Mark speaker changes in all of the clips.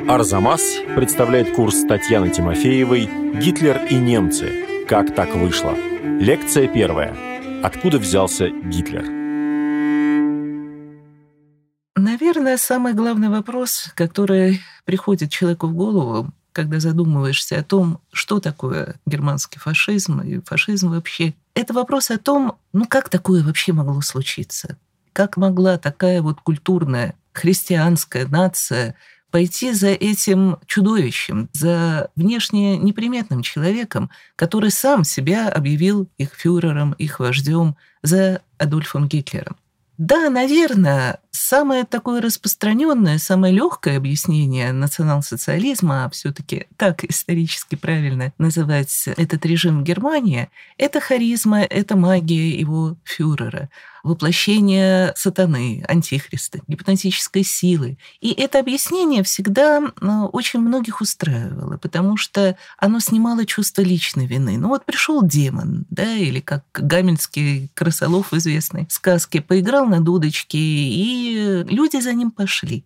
Speaker 1: Арзамас представляет курс Татьяны Тимофеевой «Гитлер и немцы. Как так вышло?». Лекция первая. Откуда взялся Гитлер?
Speaker 2: Наверное, самый главный вопрос, который приходит человеку в голову, когда задумываешься о том, что такое германский фашизм и фашизм вообще, это вопрос о том, как такое вообще могло случиться? Как могла такая вот культурная христианская нация пойти за этим чудовищем, за внешне неприметным человеком, который сам себя объявил их фюрером, их вождем, за Адольфом Гитлером? Да, наверное, самое такое распространенное, самое легкое объяснение национал-социализма, а все-таки так исторически правильно называть этот режим в Германии, это харизма, это магия его фюрера, воплощение сатаны, антихриста, гипнотической силы. И это объяснение всегда очень многих устраивало, потому что оно снимало чувство личной вины. Пришел демон, да, или как гамельнский крысолов в известной сказке, поиграл на дудочке, и люди за ним пошли.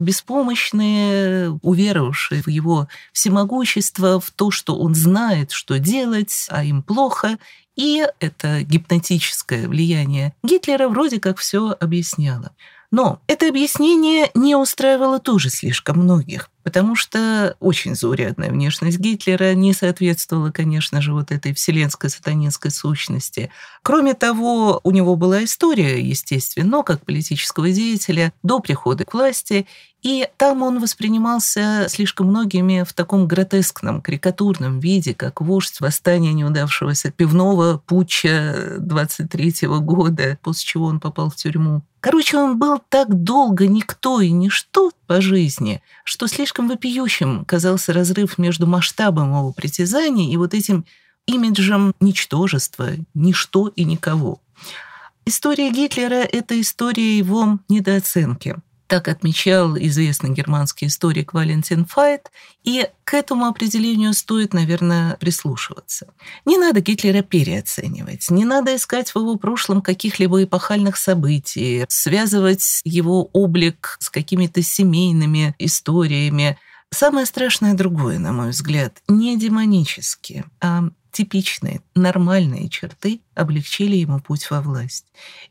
Speaker 2: Беспомощные, уверовавшие в его всемогущество, в то, что он знает, что делать, а им плохо. И это гипнотическое влияние Гитлера вроде как все объясняло. Но это объяснение не устраивало тоже слишком многих, потому что очень заурядная внешность Гитлера не соответствовала, конечно же, вот этой вселенской сатанинской сущности. Кроме того, у него была история, естественно, как политического деятеля до прихода к власти, и там он воспринимался слишком многими в таком гротескном, карикатурном виде, как вождь восстания неудавшегося пивного путча 23-го года, после чего он попал в тюрьму. Короче, он был так долго никто и ничто по жизни, что слишком вопиющим казался разрыв между масштабом его притязаний и вот этим имиджем ничтожества, ничто и никого. История Гитлера – это история его недооценки. Так отмечал известный германский историк Валентин Файт, и к этому определению стоит, наверное, прислушиваться. Не надо Гитлера переоценивать, не надо искать в его прошлом каких-либо эпохальных событий, связывать его облик с какими-то семейными историями. Самое страшное другое, на мой взгляд, не демонические, а типичные, нормальные черты облегчили ему путь во власть.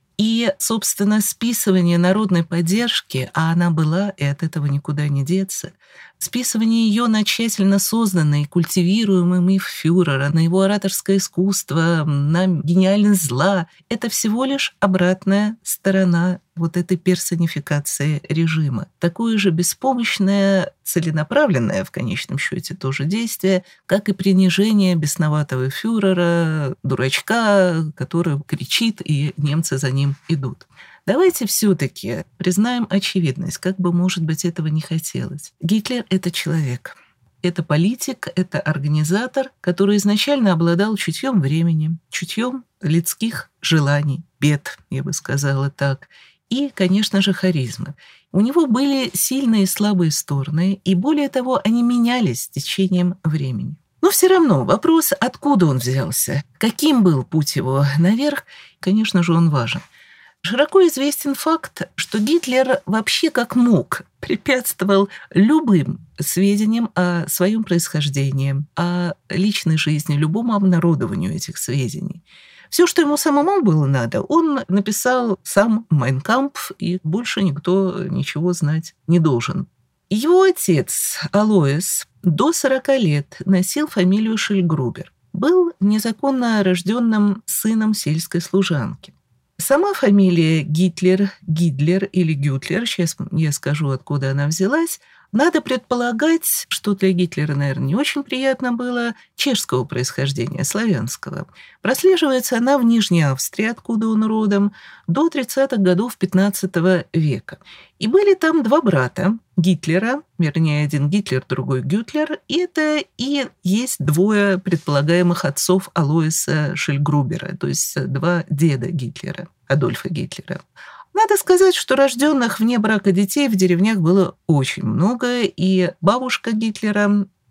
Speaker 2: И, собственно, списывание народной поддержки, а она была, и от этого никуда не деться, списывание ее на тщательно созданный и культивируемый миф фюрера, на его ораторское искусство, на гениальность зла – это всего лишь обратная сторона вот этой персонификации режима. Такое же беспомощное, целенаправленное в конечном счете тоже действие, как и принижение бесноватого фюрера, дурачка, который кричит, и немцы за ним идут. Давайте все-таки признаем очевидность, как бы, может быть, этого не хотелось. Гитлер – это человек. Это политик, это организатор, который изначально обладал чутьем времени, чутьем людских желаний, бед, я бы сказала так, и, конечно же, харизмы. У него были сильные и слабые стороны, и более того, они менялись с течением времени. Но все равно вопрос, откуда он взялся, каким был путь его наверх, конечно же, он важен. Широко известен факт, что Гитлер вообще как мог препятствовал любым сведениям о своем происхождении, о личной жизни, любому обнародованию этих сведений. Все, что ему самому было надо, он написал сам «Майн кампф», и больше никто ничего знать не должен. Его отец Алоис до 40 лет носил фамилию Шильгрубер, был незаконно рожденным сыном сельской служанки. Сама фамилия Гитлер, Гидлер или Гютлер, сейчас я скажу, откуда она взялась, надо предполагать, что для Гитлера, наверное, не очень приятно было, чешского происхождения, славянского. Прослеживается она в Нижней Австрии, откуда он родом, до 30-х годов XV века. И были там два брата Гитлера, вернее, один Гитлер, другой Гютлер, и это и есть двое предполагаемых отцов Алоиса Шильгрубера, то есть два деда Гитлера, Адольфа Гитлера. Надо сказать, что рожденных вне брака детей в деревнях было очень много, и бабушка Гитлера,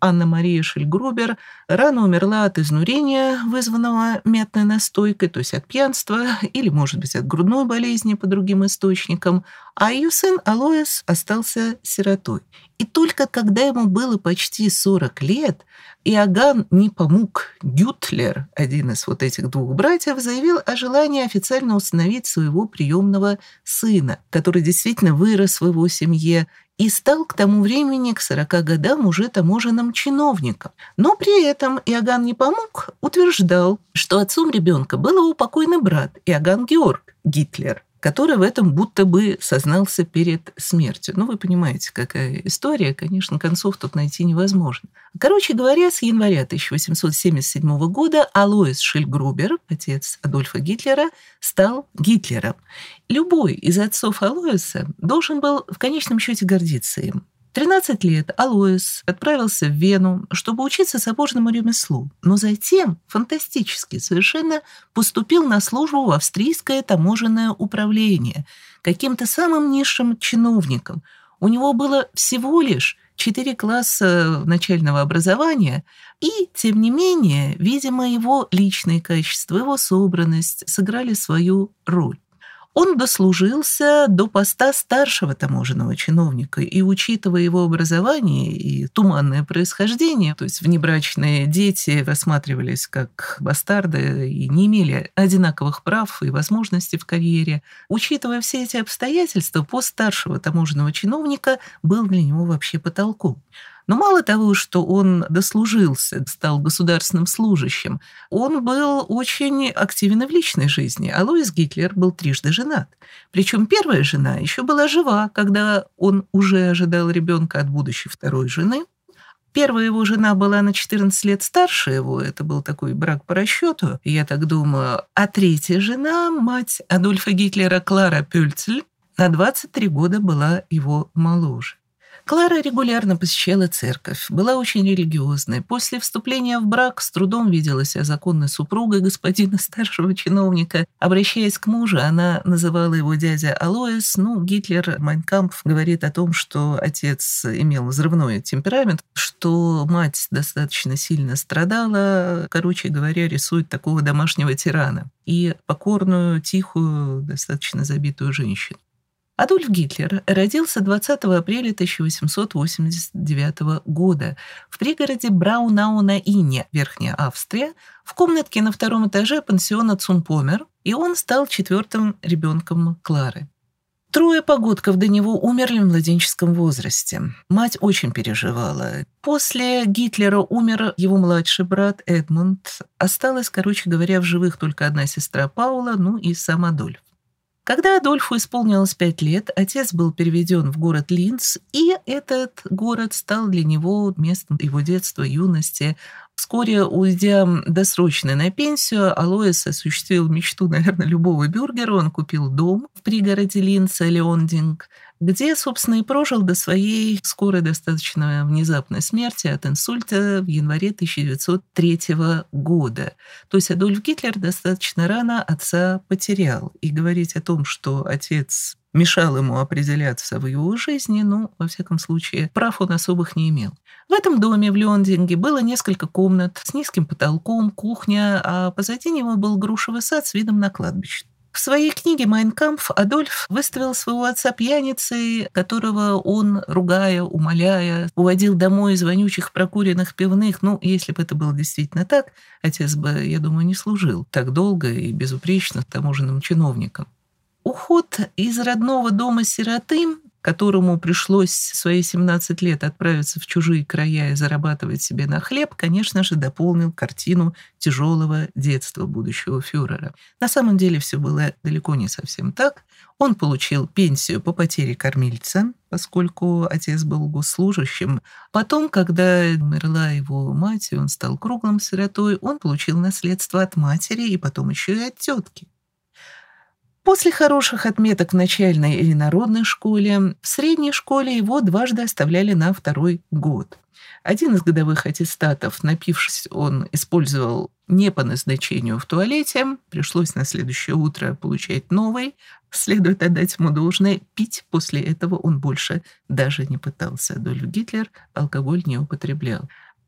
Speaker 2: Анна-Мария Шильгрубер рано умерла от изнурения, вызванного мятной настойкой, то есть от пьянства, или, может быть, от грудной болезни по другим источникам, а ее сын Алоис остался сиротой. И только когда ему было почти 40 лет, Иоганн Непомук Гютлер, один из вот этих двух братьев, заявил о желании официально усыновить своего приемного сына, который действительно вырос в его семье и стал к тому времени, к 40 годам, уже таможенным чиновником. Но при этом Иоганн Непомук утверждал, что отцом ребенка был его покойный брат Иоганн Георг Гитлер, который в этом будто бы сознался перед смертью. Ну, вы понимаете, какая история. Конечно, концов тут найти невозможно. Короче говоря, с января 1877 года Алоис Шильгрубер, отец Адольфа Гитлера, стал Гитлером. Любой из отцов Алоиса должен был в конечном счете гордиться им. 13 лет Алоис отправился в Вену, чтобы учиться сапожному ремеслу, но затем, фантастически совершенно, поступил на службу в австрийское таможенное управление, каким-то самым низшим чиновником. У него было всего лишь 4 класса начального образования, и, тем не менее, видимо, его личные качества, его собранность сыграли свою роль. Он дослужился до поста старшего таможенного чиновника, и, учитывая его образование и туманное происхождение, то есть внебрачные дети рассматривались как бастарды и не имели одинаковых прав и возможностей в карьере, учитывая все эти обстоятельства, пост старшего таможенного чиновника был для него вообще потолком. Но мало того, что он дослужился, стал государственным служащим, он был очень активен в личной жизни. Алоис Гитлер был трижды женат. Причем первая жена еще была жива, когда он уже ожидал ребенка от будущей второй жены. Первая его жена была на 14 лет старше его, это был такой брак по расчету, я так думаю. А третья жена, мать Адольфа Гитлера Клара Пёльцель, на 23 года была его моложе. Клара регулярно посещала церковь, была очень религиозной. После вступления в брак с трудом видела себя законной супругой господина старшего чиновника. Обращаясь к мужу, она называла его дядя Алоис. Гитлер, Майн кампф, говорит о том, что отец имел взрывной темперамент, что мать достаточно сильно страдала. Короче говоря, рисует такого домашнего тирана и покорную, тихую, достаточно забитую женщину. Адольф Гитлер родился 20 апреля 1889 года в пригороде Браунау-на-Инне, Верхняя Австрия, в комнатке на 2-м этаже пансиона Цунпомер, и он стал 4-м ребенком Клары. 3 погодков до него умерли в младенческом возрасте. Мать очень переживала. После Гитлера умер его младший брат Эдмунд. Осталась, короче говоря, в живых только одна сестра Паула, и сам Адольф. Когда Адольфу исполнилось 5 лет, отец был переведен в город Линц, и этот город стал для него местом его детства, юности. Вскоре, уйдя досрочно на пенсию, Алоис осуществил мечту, наверное, любого бюргера. Он купил дом в пригороде Линца, Леондинг, где, собственно, и прожил до своей скорой достаточно внезапной смерти от инсульта в январе 1903 года. То есть Адольф Гитлер достаточно рано отца потерял. И говорить о том, что отец мешал ему определяться в его жизни, во всяком случае, прав он особых не имел. В этом доме в Леондинге было несколько комнат с низким потолком, кухня, а позади него был грушевый сад с видом на кладбище. В своей книге «Майн кампф» Адольф выставил своего отца пьяницей, которого он, ругая, умоляя, уводил домой из вонючих прокуренных пивных. Если бы это было действительно так, отец бы, я думаю, не служил так долго и безупречно таможенным чиновником. Уход из родного дома сироты, которому пришлось в свои 17 лет отправиться в чужие края и зарабатывать себе на хлеб, конечно же, дополнил картину тяжелого детства будущего фюрера. На самом деле все было далеко не совсем так. Он получил пенсию по потере кормильца, поскольку отец был госслужащим. Потом, когда умерла его мать, и он стал круглым сиротой, он получил наследство от матери и потом еще и от тетки. После хороших отметок в начальной или народной школе, в средней школе его дважды оставляли на 2-й год. Один из годовых аттестатов, напившись, он использовал не по назначению в туалете, пришлось на следующее утро получать новый. Следует отдать ему должное, пить после этого он больше даже не пытался. Адольф Гитлер алкоголь не употреблял.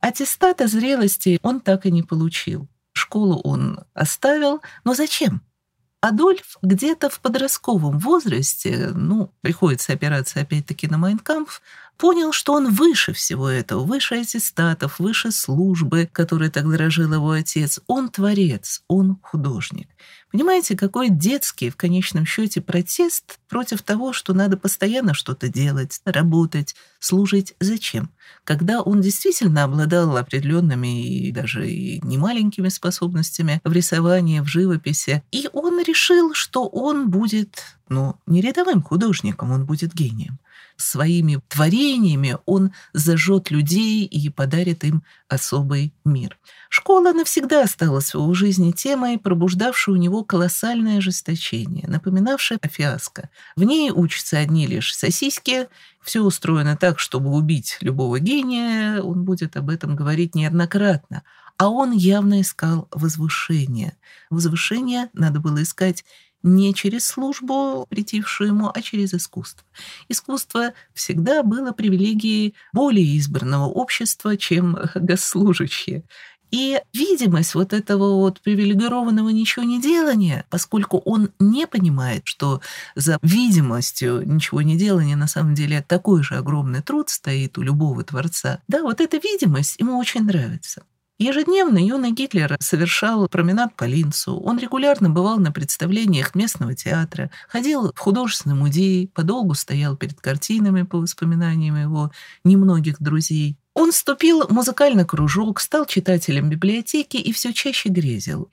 Speaker 2: Аттестата зрелости он так и не получил. Школу он оставил, но зачем? Адольф где-то в подростковом возрасте, приходится опираться опять-таки на Майн кампф, понял, что он выше всего этого, выше аттестатов, выше службы, которой так дорожил его отец. Он творец, он художник. Понимаете, какой детский, в конечном счете, протест против того, что надо постоянно что-то делать, работать, служить. Зачем? Когда он действительно обладал определенными и даже и немаленькими способностями в рисовании, в живописи, и он решил, что он будет, не рядовым художником, он будет гением. Своими творениями он зажжет людей и подарит им особый мир. Школа навсегда осталась в его жизни темой, пробуждавшей у него колоссальное ожесточение, напоминавшее о фиаско. В ней учатся одни лишь сосиски, все устроено так, чтобы убить любого гения, он будет об этом говорить неоднократно. А он явно искал возвышение. Возвышение надо было искать не через службу, претившую ему, а через искусство. Искусство всегда было привилегией более избранного общества, чем госслужащие. И видимость вот этого вот привилегированного ничего не делания, поскольку он не понимает, что за видимостью ничего не делания на самом деле такой же огромный труд стоит у любого творца, вот эта видимость ему очень нравится. Ежедневно юный Гитлер совершал променад по Линцу. Он регулярно бывал на представлениях местного театра, ходил в художественный музей, подолгу стоял перед картинами по воспоминаниям его немногих друзей. Он вступил в музыкальный кружок, стал читателем библиотеки и все чаще грезил.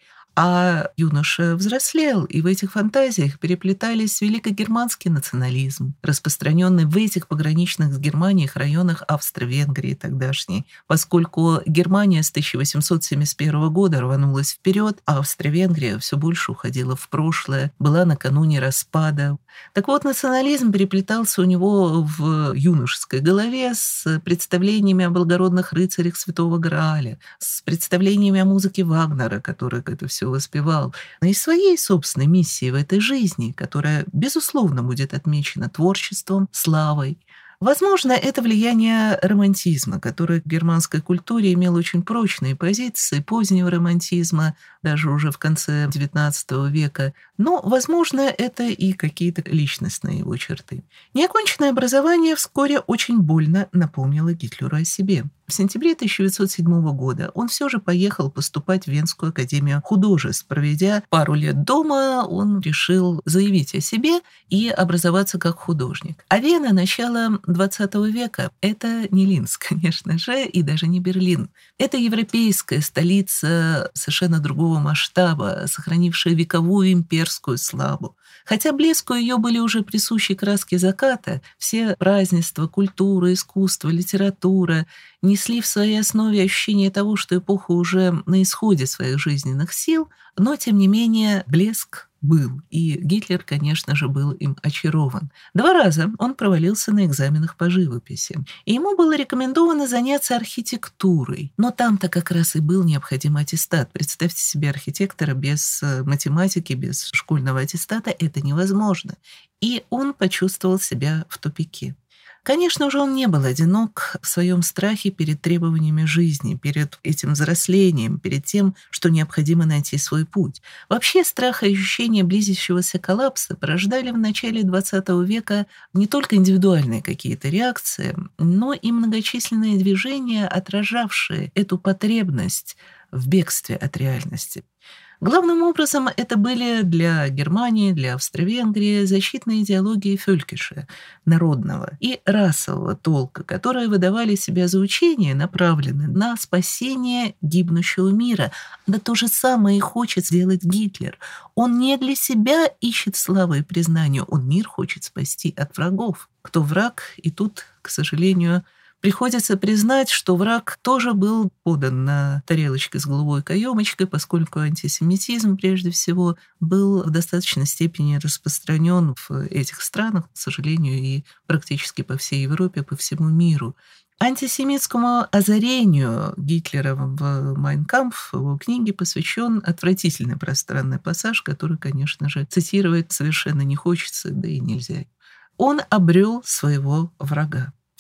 Speaker 2: А юноша взрослел, и в этих фантазиях переплетались великогерманский национализм, распространенный в этих пограничных с Германией районах Австро-Венгрии тогдашней, поскольку Германия с 1871 года рванулась вперед, а Австро-Венгрия все больше уходила в прошлое, была накануне распада. Так вот, национализм переплетался у него в юношеской голове с представлениями о благородных рыцарях Святого Грааля, с представлениями о музыке Вагнера, который это все воспевал, но и своей собственной миссией в этой жизни, которая, безусловно, будет отмечена творчеством, славой. Возможно, это влияние романтизма, которое в германской культуре имело очень прочные позиции, позднего романтизма, даже уже в конце XIX века. Но, возможно, это и какие-то личностные его черты. Неоконченное образование вскоре очень больно напомнило Гитлеру о себе. В сентябре 1907 года он все же поехал поступать в Венскую академию художеств. Проведя пару лет дома, он решил заявить о себе и образоваться как художник. А Вена начала XX века – это не Линц, конечно же, и даже не Берлин. Это европейская столица совершенно другого масштаба, сохранившая вековую имперскую славу. Хотя блеску ее были уже присущи краски заката, все празднества, культура, искусство, литература несли в своей основе ощущение того, что эпоха уже на исходе своих жизненных сил, но, тем не менее, блеск был, и Гитлер, конечно же, был им очарован. 2 раза он провалился на экзаменах по живописи, и ему было рекомендовано заняться архитектурой, но там-то как раз и был необходим аттестат. Представьте себе архитектора без математики, без школьного аттестата, это невозможно. И он почувствовал себя в тупике. Конечно же, он не был одинок в своем страхе перед требованиями жизни, перед этим взрослением, перед тем, что необходимо найти свой путь. Вообще, страх и ощущение близящегося коллапса порождали в начале XX века не только индивидуальные какие-то реакции, но и многочисленные движения, отражавшие эту потребность в бегстве от реальности. Главным образом это были для Германии, для Австро-Венгрии защитные идеологии фелькиша, народного и расового толка, которые выдавали себя за учения, направленные на спасение гибнущего мира. Да то же самое и хочет сделать Гитлер. Он не для себя ищет славы и признания, он мир хочет спасти от врагов. Кто враг? И тут, к сожалению, приходится признать, что враг тоже был подан на тарелочке с голубой каемочкой, поскольку антисемитизм, прежде всего, был в достаточной степени распространен в этих странах, к сожалению, и практически по всей Европе, по всему миру. Антисемитскому озарению Гитлера в «Майн кампф» в его книге посвящен отвратительный пространный пассаж, который, конечно же, цитировать совершенно не хочется, да и нельзя. Он обрел своего врага. В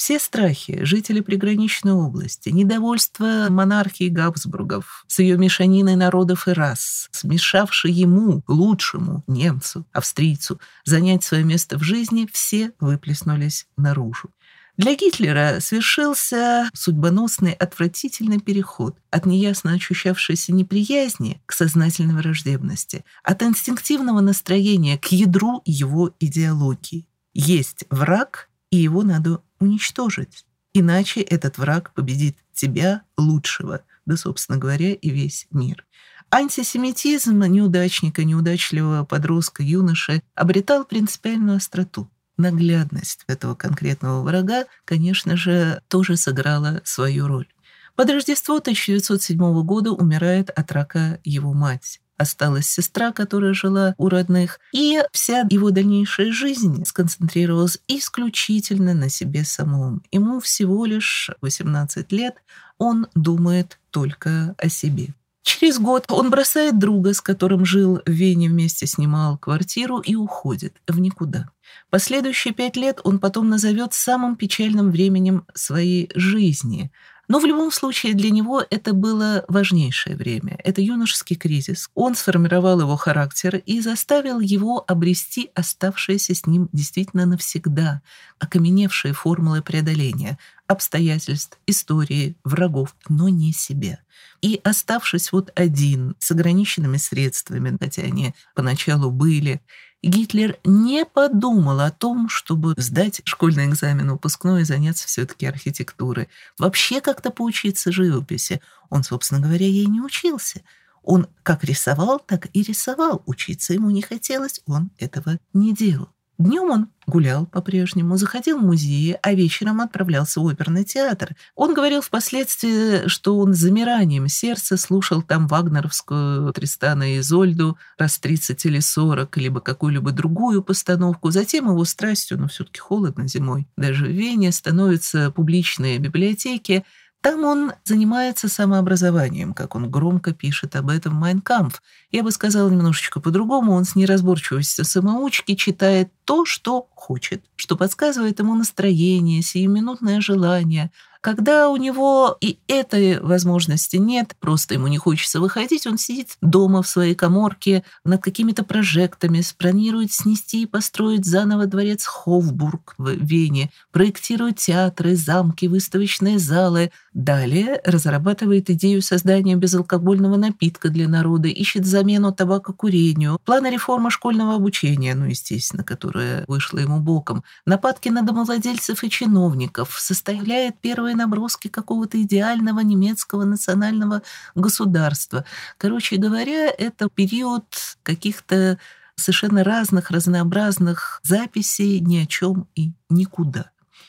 Speaker 2: Все страхи жителей приграничной области, недовольство монархии Габсбургов с ее мешаниной народов и рас, смешавший ему, лучшему немцу, австрийцу, занять свое место в жизни, все выплеснулись наружу. Для Гитлера свершился судьбоносный отвратительный переход от неясно ощущавшейся неприязни к сознательной враждебности, от инстинктивного настроения к ядру его идеологии. Есть враг, и его надо уничтожить. Иначе этот враг победит тебя, лучшего, да, собственно говоря, и весь мир. Антисемитизм неудачника, неудачливого подростка, юноши обретал принципиальную остроту. Наглядность этого конкретного врага, конечно же, тоже сыграла свою роль. Под Рождество 1907 года умирает от рака его мать. Осталась сестра, которая жила у родных, и вся его дальнейшая жизнь сконцентрировалась исключительно на себе самом. Ему всего лишь 18 лет, он думает только о себе. Через год он бросает друга, с которым жил в Вене, вместе снимал квартиру, и уходит в никуда. Последующие 5 лет он потом назовет самым печальным временем своей жизни. Но в любом случае для него это было важнейшее время. Это юношеский кризис. Он сформировал его характер и заставил его обрести оставшиеся с ним действительно навсегда окаменевшие формулы преодоления обстоятельств, истории, врагов, но не себя. И оставшись вот один, с ограниченными средствами, хотя они поначалу были, Гитлер не подумал о том, чтобы сдать школьный экзамен выпускной и заняться все-таки архитектурой. Вообще как-то поучиться живописи. Он, собственно говоря, ей не учился. Он как рисовал, так и рисовал. Учиться ему не хотелось, он этого не делал. Днем он гулял по-прежнему, заходил в музеи, а вечером отправлялся в оперный театр. Он говорил впоследствии, что он с замиранием сердца слушал там вагнеровскую «Тристана и Изольду» раз 30 или 40, либо какую-либо другую постановку. Затем его страстью, но все-таки холодно зимой, даже в Вене, становятся публичные библиотеки. Там он занимается самообразованием, как он громко пишет об этом в «Майн кампф». Я бы сказала немножечко по-другому. Он с неразборчивостью самоучки читает то, что хочет, что подсказывает ему настроение, сиюминутное желание. Когда у него и этой возможности нет, просто ему не хочется выходить, он сидит дома в своей каморке над какими-то прожектами, планирует снести и построить заново дворец Хофбург в Вене, проектирует театры, замки, выставочные залы. Далее разрабатывает идею создания безалкогольного напитка для народа, ищет замену табакокурению, планы реформы школьного обучения, естественно, которая вышла ему боком, нападки на домовладельцев и чиновников, составляет первые наброски какого-то идеального немецкого национального государства. Короче говоря, это период каких-то совершенно разных, разнообразных записей ни о чем и никуда.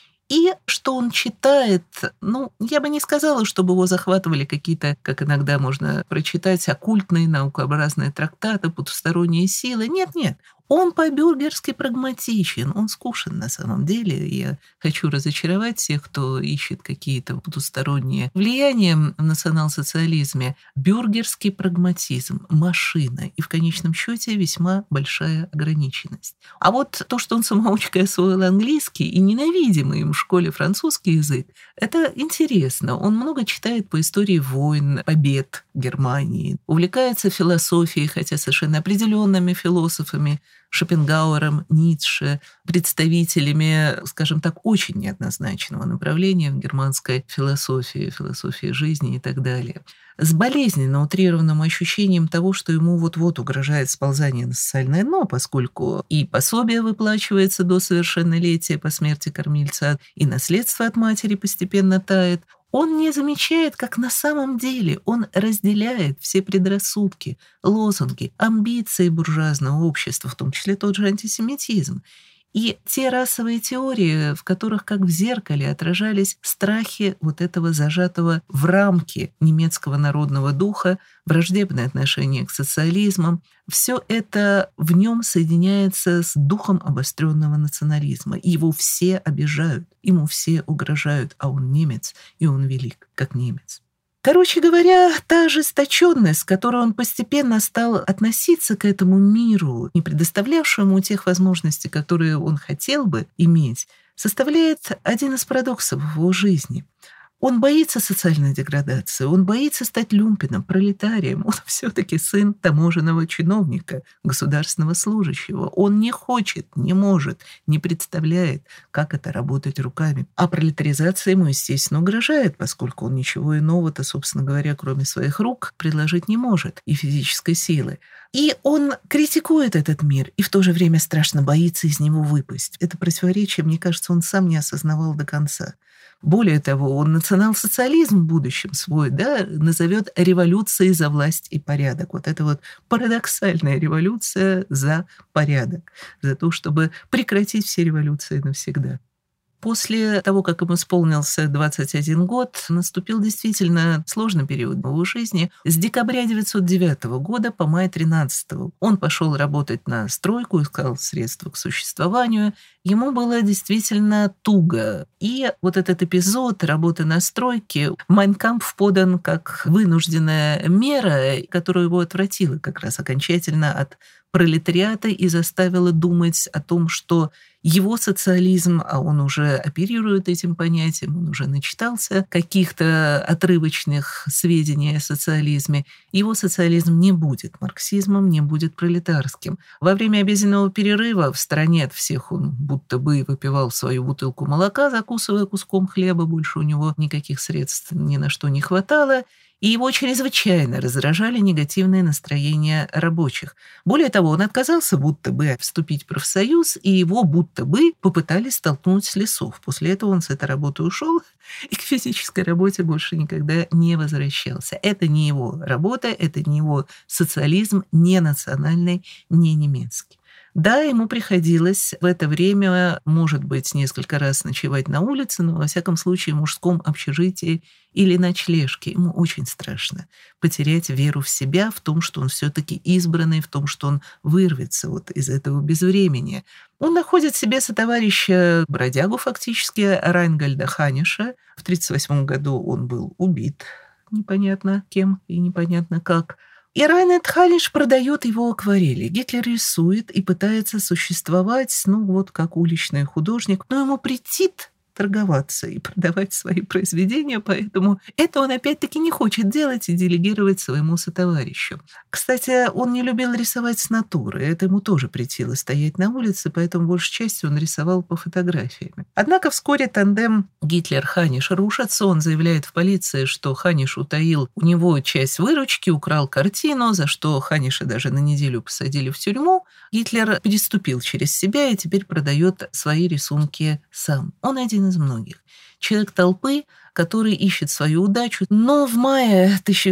Speaker 2: И что он читает, я бы не сказала, чтобы его захватывали какие-то, как иногда можно прочитать, оккультные, наукообразные трактаты, потусторонние силы. Нет. Он по-бюргерски прагматичен, он скучен на самом деле. Я хочу разочаровать всех, кто ищет какие-то потусторонние влияния в национал-социализме. Бюргерский прагматизм, машина и в конечном счете весьма большая ограниченность. А вот то, что он самоучкой освоил английский и ненавидимый им в школе французский язык, это интересно. Он много читает по истории войн, побед Германии, увлекается философией, хотя совершенно определенными философами, Шопенгауэром, Ницше, представителями, скажем так, очень неоднозначного направления в германской философии жизни и так далее. С болезненно утрированным ощущением того, что ему вот-вот угрожает сползание на социальное дно, поскольку и пособие выплачивается до совершеннолетия по смерти кормильца, и наследство от матери постепенно тает. Он не замечает, как на самом деле он разделяет все предрассудки, лозунги, амбиции буржуазного общества, в том числе тот же антисемитизм. И те расовые теории, в которых как в зеркале отражались страхи вот этого зажатого в рамки немецкого народного духа, враждебное отношение к социализму, все это в нем соединяется с духом обостренного национализма. Его все обижают, ему все угрожают, а он немец, и он велик, как немец. Короче говоря, та ожесточенность, с которой он постепенно стал относиться к этому миру, не предоставлявшему ему тех возможностей, которые он хотел бы иметь, составляет один из парадоксов его жизни. Он боится социальной деградации, он боится стать люмпином, пролетарием. Он все-таки сын таможенного чиновника, государственного служащего. Он не хочет, не может, не представляет, как это работать руками. А пролетаризация ему, естественно, угрожает, поскольку он ничего иного-то, собственно говоря, кроме своих рук, предложить не может и физической силы. И он критикует этот мир, и в то же время страшно боится из него выпасть. Это противоречие, мне кажется, он сам не осознавал до конца. Более того, он национал-социализм в будущем свой, назовет революцией за власть и порядок. Вот это вот парадоксальная революция за порядок, за то, чтобы прекратить все революции навсегда. После того, как ему исполнился 21 год, наступил действительно сложный период в его жизни. С декабря 1909 года по май 13 он пошел работать на стройку, искал средства к существованию. Ему было действительно туго. И вот этот эпизод работы на стройке «Майн кампф» подан как вынужденная мера, которая его отвратила как раз окончательно от пролетариата и заставила думать о том, что его социализм, а он уже оперирует этим понятием, он уже начитался каких-то отрывочных сведений о социализме, его социализм не будет марксизмом, не будет пролетарским. Во время обеденного перерыва в стороне от всех он будто бы выпивал свою бутылку молока, закусывая куском хлеба, больше у него никаких средств ни на что не хватало, и его чрезвычайно раздражали негативные настроения рабочих. Более того, он отказался будто бы вступить в профсоюз, и его будто бы попытались столкнуть с лесов. После этого он с этой работы ушел и к физической работе больше никогда не возвращался. Это не его работа, это не его социализм, не национальный, не немецкий. Да, ему приходилось в это время, может быть, несколько раз ночевать на улице, но, во всяком случае, в мужском общежитии или ночлежке. Ему очень страшно потерять веру в себя, в том, что он все-таки избранный, в том, что он вырвется вот из этого безвремени. Он находит себе сотоварища бродягу фактически, Райнгольда Ханиша. В 1938 году он был убит, непонятно кем и непонятно как. И Райнгольд Ханиш продает его акварели. Гитлер рисует и пытается существовать, как уличный художник, но ему претит торговаться и продавать свои произведения, поэтому это он опять-таки не хочет делать и делегировать своему сотоварищу. Кстати, он не любил рисовать с натуры, это ему тоже претило стоять на улице, поэтому большей частью он рисовал по фотографиям. Однако вскоре тандем Гитлер-Ханиш рушится, он заявляет в полиции, что Ханиш утаил у него часть выручки, украл картину, за что Ханиша даже на неделю посадили в тюрьму. Гитлер переступил через себя и теперь продает свои рисунки сам. Он один из многих. Человек толпы, который ищет свою удачу. Но в мае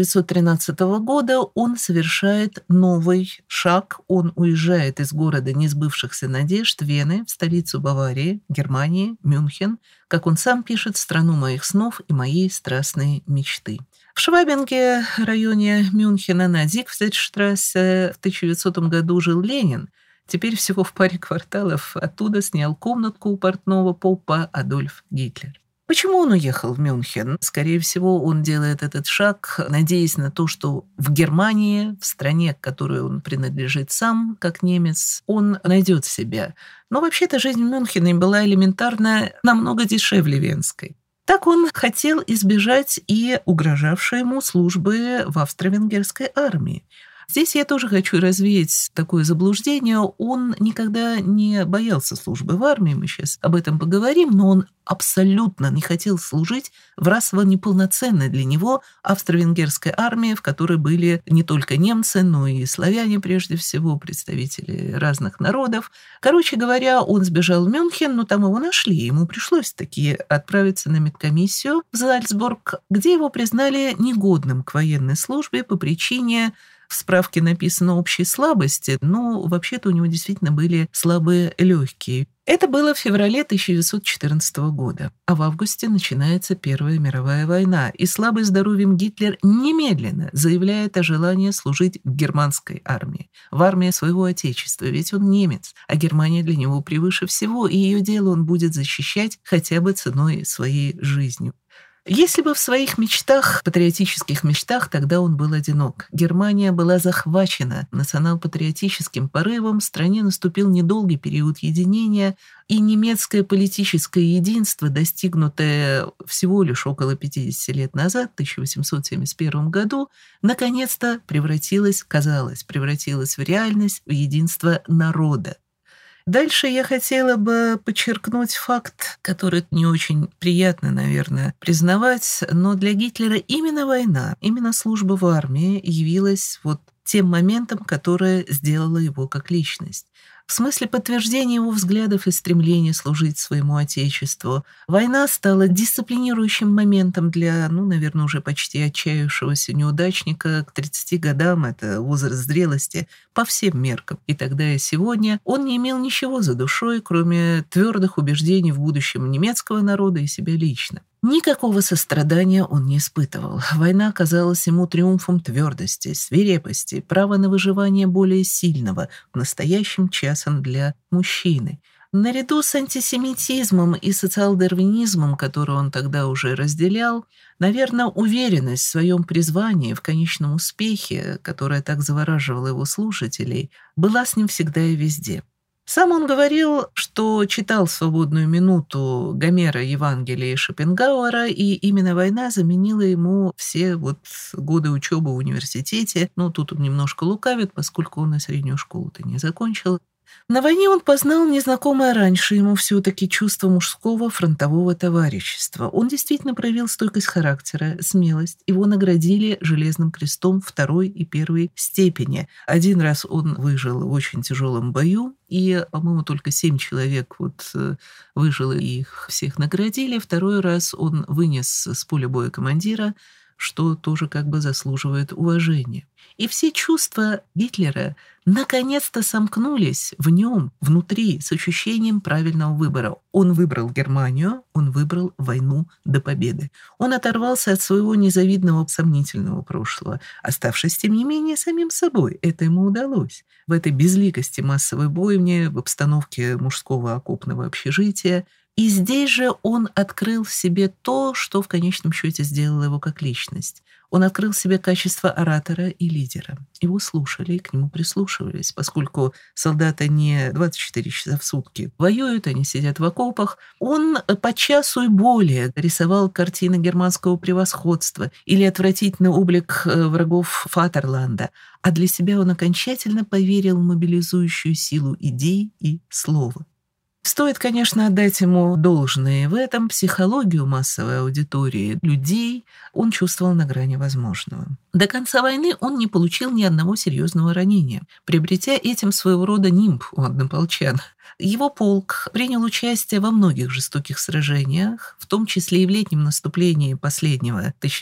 Speaker 2: 1913 года он совершает новый шаг. Он уезжает из города несбывшихся надежд Вены в столицу Баварии, Германии, Мюнхен, как он сам пишет, страну моих снов и моей страстной мечты. В Швабинге, районе Мюнхена, на Зигфридштрассе в 1900 году жил Ленин. Теперь всего в паре кварталов оттуда снял комнатку у портного попа Адольф Гитлер. Почему он уехал в Мюнхен? Скорее всего, он делает этот шаг, надеясь на то, что в Германии, в стране, к которой он принадлежит сам, как немец, он найдет себя. Но вообще-то жизнь в Мюнхене была элементарно намного дешевле венской. Так он хотел избежать и угрожавшей ему службы в австро-венгерской армии. Здесь я тоже хочу развеять такое заблуждение. Он никогда не боялся службы в армии, мы сейчас об этом поговорим, но он абсолютно не хотел служить в расово неполноценной для него австро-венгерской армии, в которой были не только немцы, но и славяне прежде всего, представители разных народов. Короче говоря, он сбежал в Мюнхен, но там его нашли. Ему пришлось таки отправиться на медкомиссию в Зальцбург, где его признали негодным к военной службе по причине... В справке написано общей слабости, но вообще-то у него действительно были слабые легкие. Это было в феврале 1914 года, а в августе начинается Первая мировая война, и слабый здоровьем Гитлер немедленно заявляет о желании служить в германской армии, в армии своего отечества, ведь он немец, а Германия для него превыше всего, и ее дело он будет защищать хотя бы ценой своей жизни. Если бы в своих мечтах, патриотических мечтах, тогда он был одинок. Германия была захвачена национал-патриотическим порывом, в стране наступил недолгий период единения, и немецкое политическое единство, достигнутое всего лишь около 50 лет назад, в 1871 году, наконец-то превратилось в реальность, в единство народа. Дальше я хотела бы подчеркнуть факт, который не очень приятно, наверное, признавать, но для Гитлера именно война, именно служба в армии явилась тем моментом, которое сделало его как личность. В смысле подтверждения его взглядов и стремления служить своему Отечеству. Война стала дисциплинирующим моментом для, наверное, уже почти отчаявшегося неудачника к 30 годам, это возраст зрелости, по всем меркам. И тогда, и сегодня он не имел ничего за душой, кроме твердых убеждений в будущем немецкого народа и себя лично. Никакого сострадания он не испытывал. Война казалась ему триумфом твердости, свирепости, права на выживание более сильного, настоящим часом для мужчины. Наряду с антисемитизмом и социал-дарвинизмом, который он тогда уже разделял, наверное, уверенность в своем призвании, в конечном успехе, которая так завораживала его слушателей, была с ним всегда и везде. Сам он говорил, что читал в свободную минуту Гомера, Евангелие и Шопенгауэра, и именно война заменила ему все годы учебы в университете. Тут он немножко лукавит, поскольку он и среднюю школу-то не закончил. На войне он познал незнакомое раньше ему все-таки чувство мужского фронтового товарищества. Он действительно проявил стойкость характера, смелость. Его наградили Железным крестом второй и первой степени. Один раз он выжил в очень тяжелом бою, и, по-моему, только 7 человек выжило, и их всех наградили. Второй раз он вынес с поля боя командира, что тоже заслуживает уважения. И все чувства Гитлера наконец-то сомкнулись в нем, внутри, с ощущением правильного выбора. Он выбрал Германию, он выбрал войну до победы. Он оторвался от своего незавидного, сомнительного прошлого, оставшись, тем не менее, самим собой. Это ему удалось. В этой безликости массовой бойни, в обстановке мужского окопного общежития. И здесь же он открыл в себе то, что в конечном счете сделало его как личность. Он открыл в себе качество оратора и лидера. Его слушали и к нему прислушивались, поскольку солдаты не 24 часа в сутки воюют, они сидят в окопах. Он по часу и более рисовал картины германского превосходства или отвратительный облик врагов Фатерланда, а для себя он окончательно поверил в мобилизующую силу идей и слова. Стоит, конечно, отдать ему должное в этом. Психологию массовой аудитории людей он чувствовал на грани возможного. До конца войны он не получил ни одного серьезного ранения, приобретя этим своего рода нимб у однополчан. Его полк принял участие во многих жестоких сражениях, в том числе и в летнем наступлении последнего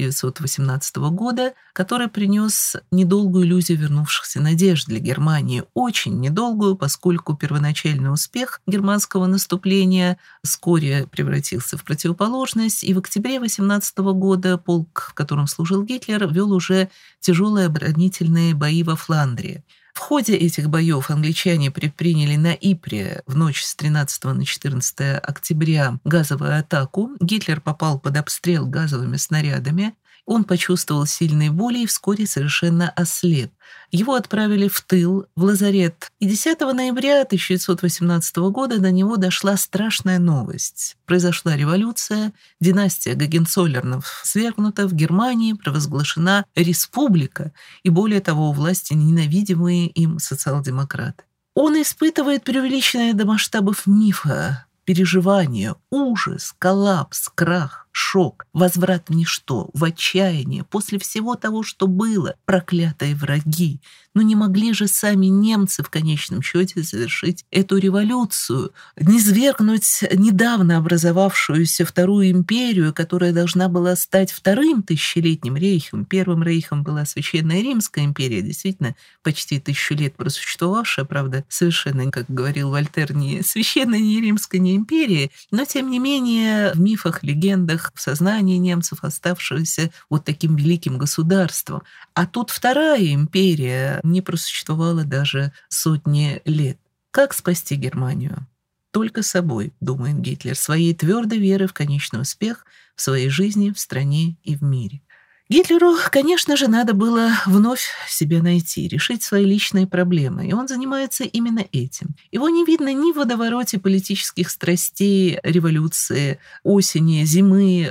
Speaker 2: 1918 года, который принес недолгую иллюзию вернувшихся надежд для Германии. Очень недолгую, поскольку первоначальный успех германского наступления вскоре превратился в противоположность, и в октябре 18 года полк, в котором служил Гитлер, вел уже тяжелые оборонительные бои во Фландрии. В ходе этих боев англичане предприняли на Ипре в ночь с 13 на 14 октября газовую атаку. Гитлер попал под обстрел газовыми снарядами. Он почувствовал сильные боли и вскоре совершенно ослеп. Его отправили в тыл, в лазарет. И 10 ноября 1918 года до него дошла страшная новость. Произошла революция, династия Гогенцоллернов свергнута, в Германии провозглашена республика, и более того, у власти ненавидимые им социал-демократы. Он испытывает преувеличенное до масштабов мифа переживания, ужас, коллапс, крах, шок, возврат в ничто, в отчаяние, после всего того, что было, проклятые враги. Но не могли же сами немцы в конечном счете завершить эту революцию, низвергнуть недавно образовавшуюся Вторую империю, которая должна была стать вторым тысячелетним рейхом. Первым рейхом была Священная Римская империя, действительно, почти 1000 лет просуществовавшая, правда, совершенно, как говорил Вольтер, не Священная, не Римская, не империя, но, тем не менее, в мифах, легендах, в сознании немцев оставшегося таким великим государством. А тут Вторая империя не просуществовала даже сотни лет. Как спасти Германию? Только собой, думает Гитлер, своей твердой верой в конечный успех, в в своей жизни, в стране и в мире. Гитлеру, конечно же, надо было вновь себя найти, решить свои личные проблемы, и он занимается именно этим. Его не видно ни в водовороте политических страстей революции, осени, зимы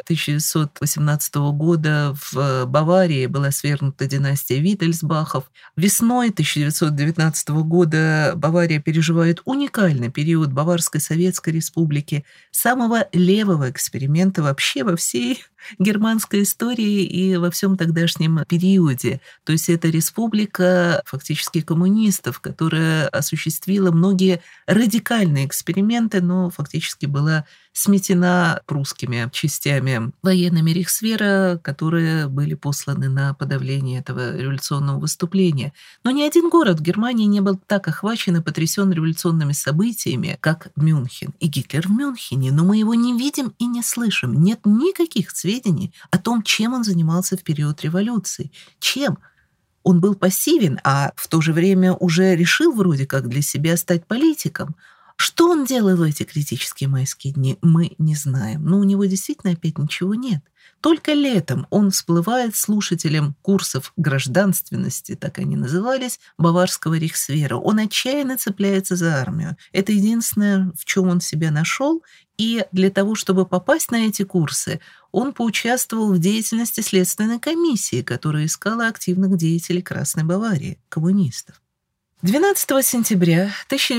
Speaker 2: 1918 года в Баварии была свергнута династия Виттельсбахов. Весной 1919 года Бавария переживает уникальный период Баварской Советской Республики, самого левого эксперимента вообще во всей германской истории и во всем тогдашнем периоде. То есть это республика фактически коммунистов, которая осуществила многие радикальные эксперименты, но фактически была сметена прусскими частями военными рейхсвера, которые были посланы на подавление этого революционного выступления. Но ни один город в Германии не был так охвачен и потрясен революционными событиями, как Мюнхен. И Гитлер в Мюнхене, но мы его не видим и не слышим. Нет никаких сведений о том, чем он занимался в период революции. Чем? Он был пассивен, а в то же время уже решил вроде как для себя стать политиком. Что он делал в эти критические майские дни, мы не знаем. Но у него действительно опять ничего нет. Только летом он всплывает слушателем курсов гражданственности, так они назывались, баварского рейхсвера. Он отчаянно цепляется за армию. Это единственное, в чем он себя нашел. И для того, чтобы попасть на эти курсы, он поучаствовал в деятельности следственной комиссии, которая искала активных деятелей Красной Баварии, коммунистов. 12 сентября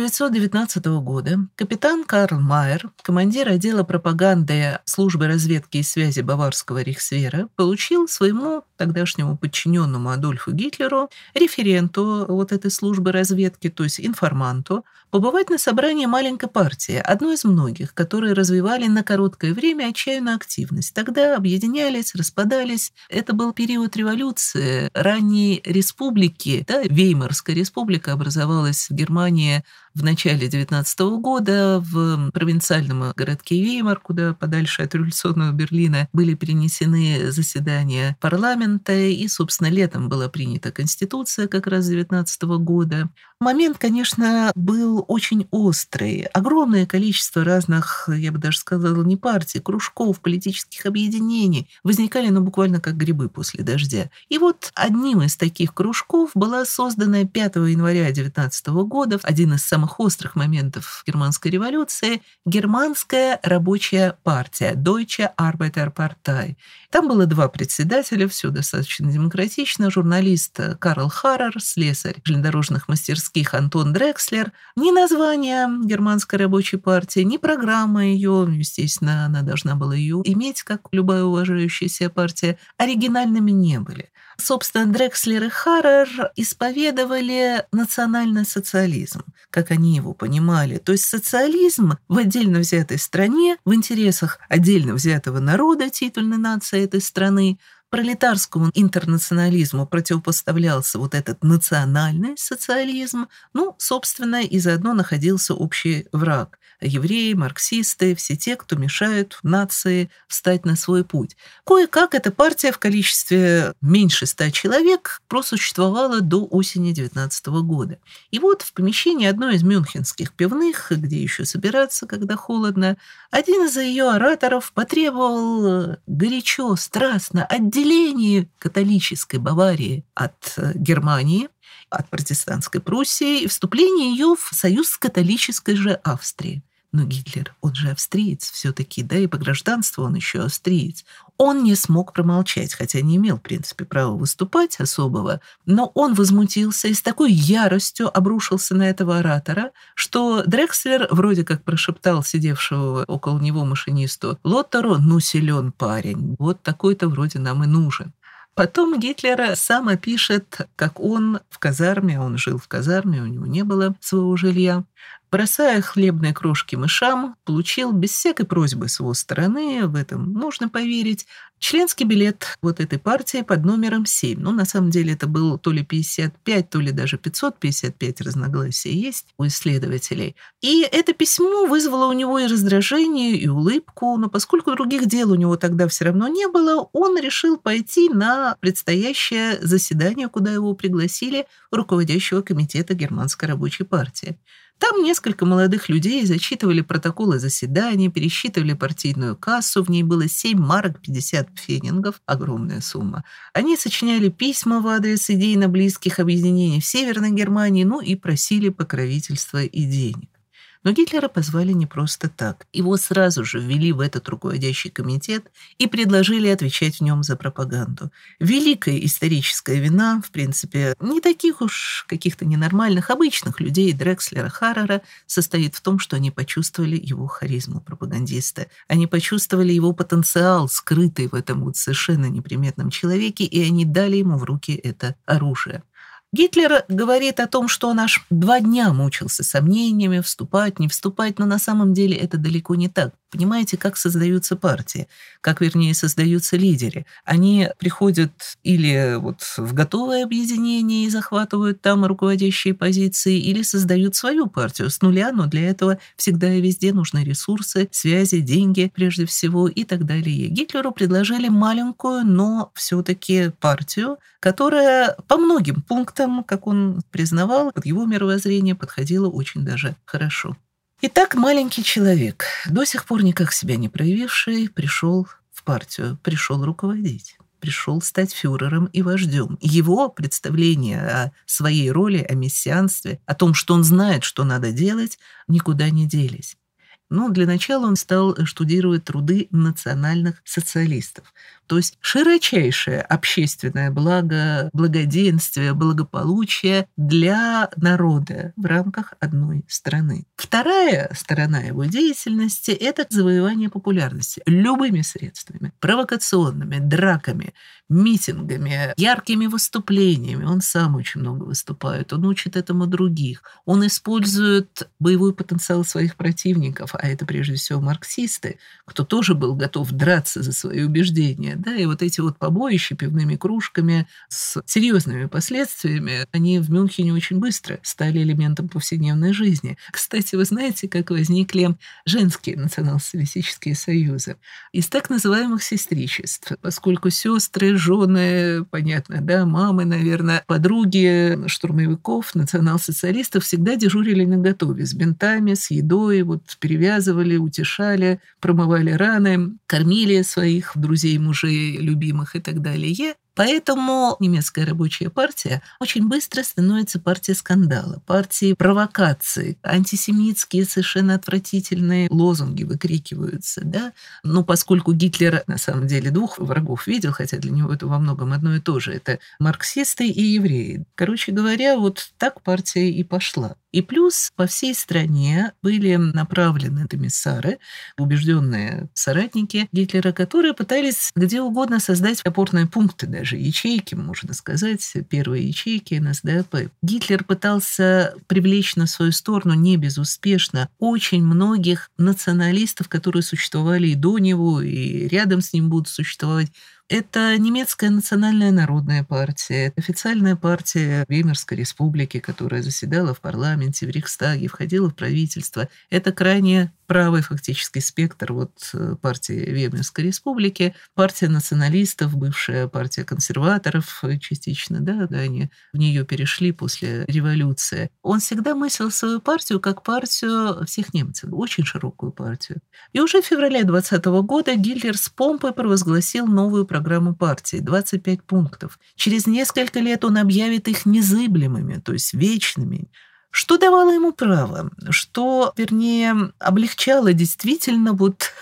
Speaker 2: 1919 года капитан Карл Майер, командир отдела пропаганды службы разведки и связи Баварского рейхсвера, получил своему тогдашнему подчиненному Адольфу Гитлеру, референту вот этой службы разведки, то есть информанту, побывать на собрании маленькой партии, одной из многих, которые развивали на короткое время отчаянную активность. Тогда объединялись, распадались. Это был период революции, ранней республики, да, Веймарская республика образовалась в Германии в начале 19 года в провинциальном городке Веймар, куда подальше от революционного Берлина были перенесены заседания парламента, и, собственно, летом была принята Конституция как раз 19 года. Момент, конечно, был очень острый. Огромное количество разных, я бы даже сказала, не партий, кружков, политических объединений возникали, ну, буквально как грибы после дождя. И вот одним из таких кружков была создана 5 января 19 года, один из самых острых моментов германской революции, Германская рабочая партия, Deutsche Arbeiterpartei. Там было два председателя, все достаточно демократично, журналист Карл Харрер, слесарь железнодорожных мастерских Антон Дрекслер. Ни название Германской рабочей партии, ни программа ее, естественно, она должна была ее иметь, как любая уважающая себя партия, оригинальными не были. Собственно, Дрекслер и Харрер исповедовали национальный социализм, как они его понимали. То есть социализм в отдельно взятой стране, в интересах отдельно взятого народа, титульной нации этой страны, пролетарскому интернационализму противопоставлялся вот этот национальный социализм. Ну, собственно, и заодно находился общий враг. Евреи, марксисты, все те, кто мешают нации встать на свой путь. Кое-как эта партия в количестве меньше 100 человек просуществовала до осени 19 года. И вот в помещении одной из мюнхенских пивных, где еще собираться, когда холодно, один из ее ораторов потребовал горячо, страстно отделения католической Баварии от Германии, от протестантской Пруссии и вступления ее в союз с католической же Австрией. Но Гитлер, он же австриец все-таки, да, и по гражданству он еще австриец. Он не смог промолчать, хотя не имел, в принципе, права выступать особого, но он возмутился и с такой яростью обрушился на этого оратора, что Дрекслер вроде как прошептал сидевшего около него машинисту Лоттеру: «Ну, силен парень, вот такой-то вроде нам и нужен». Потом Гитлер сам опишет, как он в казарме, он жил в казарме, у него не было своего жилья, бросая хлебные крошки мышам, получил без всякой просьбы с его стороны, в этом нужно поверить, членский билет вот этой партии под номером 7. Ну, на самом деле это был то ли 55, то ли даже 555, разногласия есть у исследователей. И это письмо вызвало у него и раздражение, и улыбку, но поскольку других дел у него тогда все равно не было, он решил пойти на предстоящее заседание, куда его пригласили руководящего комитета Германской рабочей партии. Там несколько молодых людей зачитывали протоколы заседаний, пересчитывали партийную кассу, в ней было 7 марок 50 пфенингов, огромная сумма. Они сочиняли письма в адрес идейно близких объединений в Северной Германии, и просили покровительства и денег. Но Гитлера позвали не просто так. Его сразу же ввели в этот руководящий комитет и предложили отвечать в нем за пропаганду. Великая историческая вина, в принципе, не таких уж каких-то ненормальных, обычных людей Дрекслера, Харрера, состоит в том, что они почувствовали его харизму пропагандиста. Они почувствовали его потенциал, скрытый в этом вот совершенно неприметном человеке, и они дали ему в руки это оружие. Гитлер говорит о том, что он аж 2 дня мучился сомнениями, вступать, не вступать, но на самом деле это далеко не так. Понимаете, как создаются партии, как, вернее, создаются лидеры. Они приходят или в готовое объединение и захватывают там руководящие позиции, или создают свою партию с нуля, но для этого всегда и везде нужны ресурсы, связи, деньги прежде всего и так далее. Гитлеру предложили маленькую, но все-таки партию, которая по многим пунктам, как он признавал, под его мировоззрение подходила очень даже хорошо. Итак, маленький человек, до сих пор никак себя не проявивший, пришел в партию, пришел руководить, пришел стать фюрером и вождем. Его представления о своей роли, о мессианстве, о том, что он знает, что надо делать, никуда не делись. Для начала он стал штудировать труды национальных социалистов. То есть широчайшее общественное благо, благоденствие, благополучие для народа в рамках одной страны. Вторая сторона его деятельности – это завоевание популярности любыми средствами, провокационными, драками, митингами, яркими выступлениями. Он сам очень много выступает, он учит этому других. Он использует боевой потенциал своих противников, а это прежде всего марксисты, кто тоже был готов драться за свои убеждения. И эти побоища пивными кружками с серьезными последствиями, они в Мюнхене очень быстро стали элементом повседневной жизни. Кстати, вы знаете, как возникли женские национал-социалистические союзы? Из так называемых сестричеств, поскольку сестры, жены, понятно, мамы, наверное, подруги штурмовиков, национал-социалистов всегда дежурили наготове с бинтами, с едой, перевязывали, утешали, промывали раны, кормили своих друзей, мужей, любимых и так далее. Поэтому немецкая рабочая партия очень быстро становится партией скандала, партией провокаций. Антисемитские совершенно отвратительные лозунги выкрикиваются. Но поскольку Гитлер на самом деле 2 врагов видел, хотя для него это во многом одно и то же, это марксисты и евреи. Короче говоря, так партия и пошла. И плюс по всей стране были направлены комиссары, убежденные соратники Гитлера, которые пытались где угодно создать опорные пункты, даже ячейки, можно сказать, первые ячейки НСДАП. Гитлер пытался привлечь на свою сторону не безуспешно очень многих националистов, которые существовали и до него, и рядом с ним будут существовать. Это немецкая национальная народная партия, это официальная партия Веймарской республики, которая заседала в парламенте, в Рейхстаге, входила в правительство. Это крайне правый фактически спектр партии Веймарской республики, партия националистов, бывшая партия консерваторов частично, они в нее перешли после революции. Он всегда мыслил свою партию как партию всех немцев, очень широкую партию. И уже в феврале 2020 года Гитлер с помпой провозгласил новую программу партии, 25 пунктов. Через несколько лет он объявит их незыблемыми, то есть вечными. Что давало ему право? Что, вернее, облегчало действительно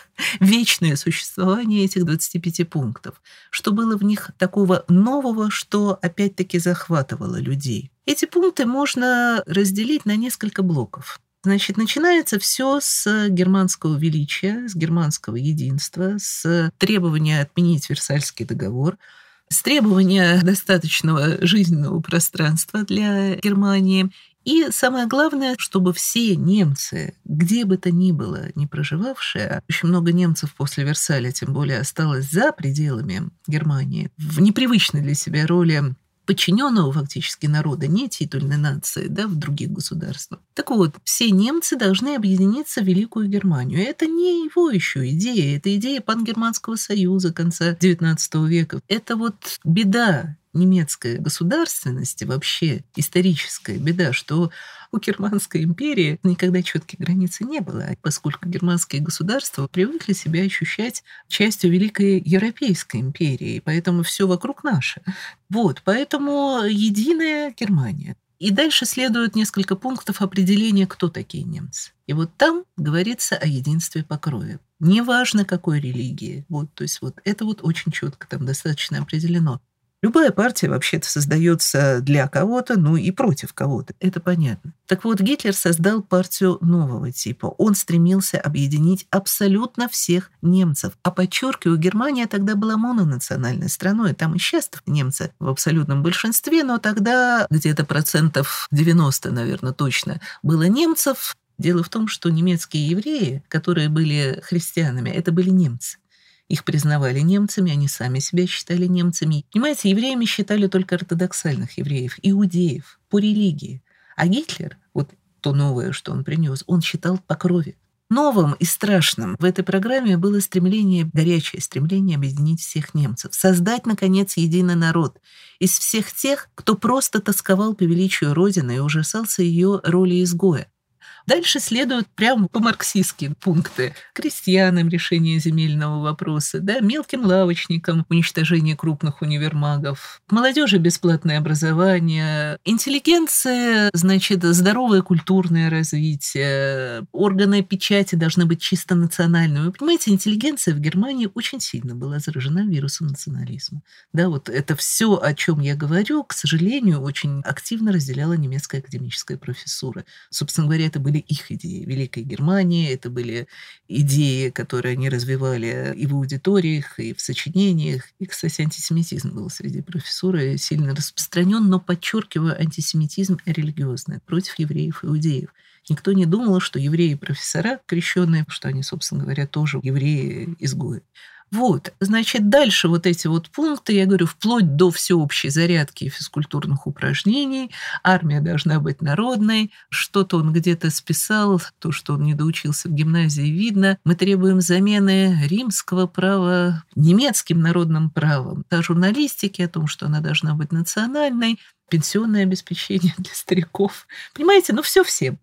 Speaker 2: вечное существование этих 25 пунктов? Что было в них такого нового, что опять-таки захватывало людей? Эти пункты можно разделить на несколько блоков. Значит, начинается все с германского величия, с германского единства, с требования отменить Версальский договор, с требования достаточного жизненного пространства для Германии. И самое главное, чтобы все немцы, где бы то ни было, не проживавшие, очень много немцев после Версаля, тем более, осталось за пределами Германии, в непривычной для себя роли подчиненного фактически народа, не титульной нации, в других государствах. Так вот, все немцы должны объединиться в Великую Германию. Это не его еще идея, это идея Пангерманского союза конца XIX века. Это беда немецкой государственности, вообще историческая беда, что у Германской империи никогда четких границ не было, поскольку германские государства привыкли себя ощущать частью Великой Европейской империи, поэтому все вокруг наше. Вот, поэтому единая Германия. И дальше следует несколько пунктов определения, кто такие немцы. И вот там говорится о единстве по крови. Неважно, какой религии. Вот, то есть вот это вот очень четко там достаточно определено. Любая партия вообще-то создается для кого-то, ну и против кого-то. Это понятно. Так вот, Гитлер создал партию нового типа. Он стремился объединить абсолютно всех немцев. А подчеркиваю, Германия тогда была мононациональной страной. Там и сейчас немцы в абсолютном большинстве, но тогда где-то 90%, наверное, точно было немцев. Дело в том, что немецкие евреи, которые были христианами, это были немцы. Их признавали немцами, они сами себя считали немцами. Понимаете, евреями считали только ортодоксальных евреев, иудеев, по религии. А Гитлер, вот то новое, что он принес, он считал по крови. Новым и страшным в этой программе было горячее стремление объединить всех немцев, создать, наконец, единый народ из всех тех, кто просто тосковал по величию Родины и ужасался ее роли изгоя. Дальше следуют прямо по-марксистски пункты. Крестьянам решение земельного вопроса, да, мелким лавочникам уничтожение крупных универмагов, молодежи бесплатное образование, интеллигенция, значит, здоровое культурное развитие, органы печати должны быть чисто национальными. Вы понимаете, интеллигенция в Германии очень сильно была заражена вирусом национализма. Да, вот это все, о чем я говорю, к сожалению, очень активно разделяла немецкая академическая профессура. Собственно говоря, это были их идеи Великой Германии, это были идеи, которые они развивали и в аудиториях, и в сочинениях. И, кстати, антисемитизм был среди профессуры сильно распространен, но, подчеркиваю, антисемитизм религиозный, против евреев и иудеев. Никто не думал, что евреи-профессора крещенные, что они, собственно говоря, тоже евреи-изгои. Вот, значит, дальше вот эти вот пункты, я говорю, вплоть до всеобщей зарядки и физкультурных упражнений, армия должна быть народной, что-то он где-то списал, то, что он не доучился в гимназии, видно. Мы требуем замены римского права немецким народным правом. О журналистике, о том, что она должна быть национальной, пенсионное обеспечение для стариков. Понимаете, ну все всем.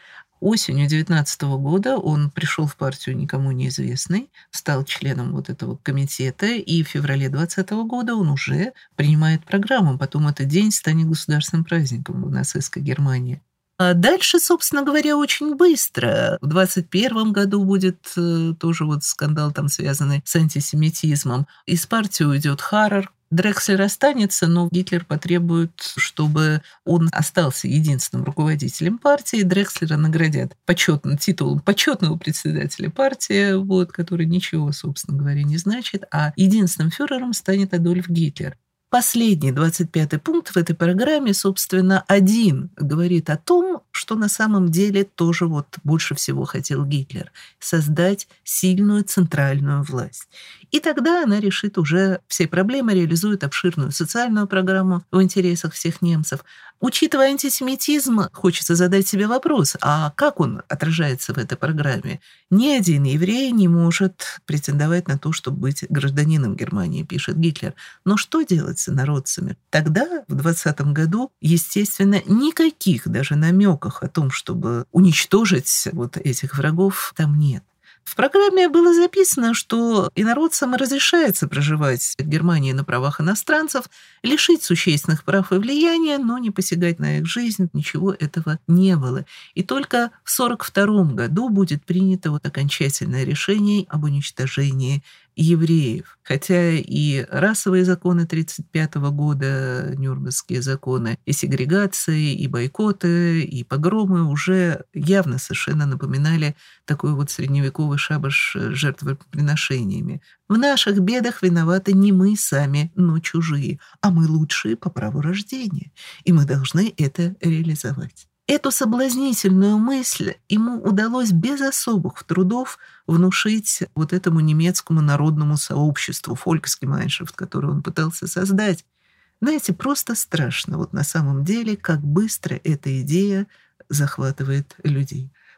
Speaker 2: Осенью 19 года он пришел в партию никому неизвестный, стал членом вот этого комитета, и в феврале 20 года он уже принимает программу. Потом этот день станет государственным праздником в нацистской Германии. А дальше, собственно говоря, очень быстро. В 21 году будет тоже вот скандал там связанный с антисемитизмом. Из партии уйдет Харрер. Дрекслер останется, но Гитлер потребует, чтобы он остался единственным руководителем партии. Дрекслера наградят почетным титулом почетного председателя партии, вот, который ничего, собственно говоря, не значит, а единственным фюрером станет Адольф Гитлер. Последний, 25-й пункт в этой программе, собственно, один говорит о том, что на самом деле тоже вот больше всего хотел Гитлер – создать сильную центральную власть. И тогда она решит уже все проблемы, реализует обширную социальную программу в интересах всех немцев. Учитывая антисемитизм, хочется задать себе вопрос, а как он отражается в этой программе? Ни один еврей не может претендовать на то, чтобы быть гражданином Германии, пишет Гитлер. Но что делать с инородцами? Тогда, в 20 году, естественно, никаких даже намеков о том, чтобы уничтожить вот этих врагов, там нет. В программе было записано, что инородцам разрешается проживать в Германии на правах иностранцев, лишить существенных прав и влияния, но не посягать на их жизнь, ничего этого не было. И только в 1942 году будет принято вот окончательное решение об уничтожении евреев. Хотя и расовые законы 1935 года, Нюрнбергские законы, и сегрегации, и бойкоты, и погромы уже явно совершенно напоминали такой вот средневековый шабаш с жертвоприношениями. В наших бедах виноваты не мы сами, но чужие, а мы лучшие по праву рождения, и мы должны это реализовать. Эту соблазнительную мысль ему удалось без особых трудов внушить вот этому немецкому народному сообществу, Volksgemeinschaft, которое он пытался создать. Знаете, просто страшно вот на самом деле, как быстро эта идея захватывает людей.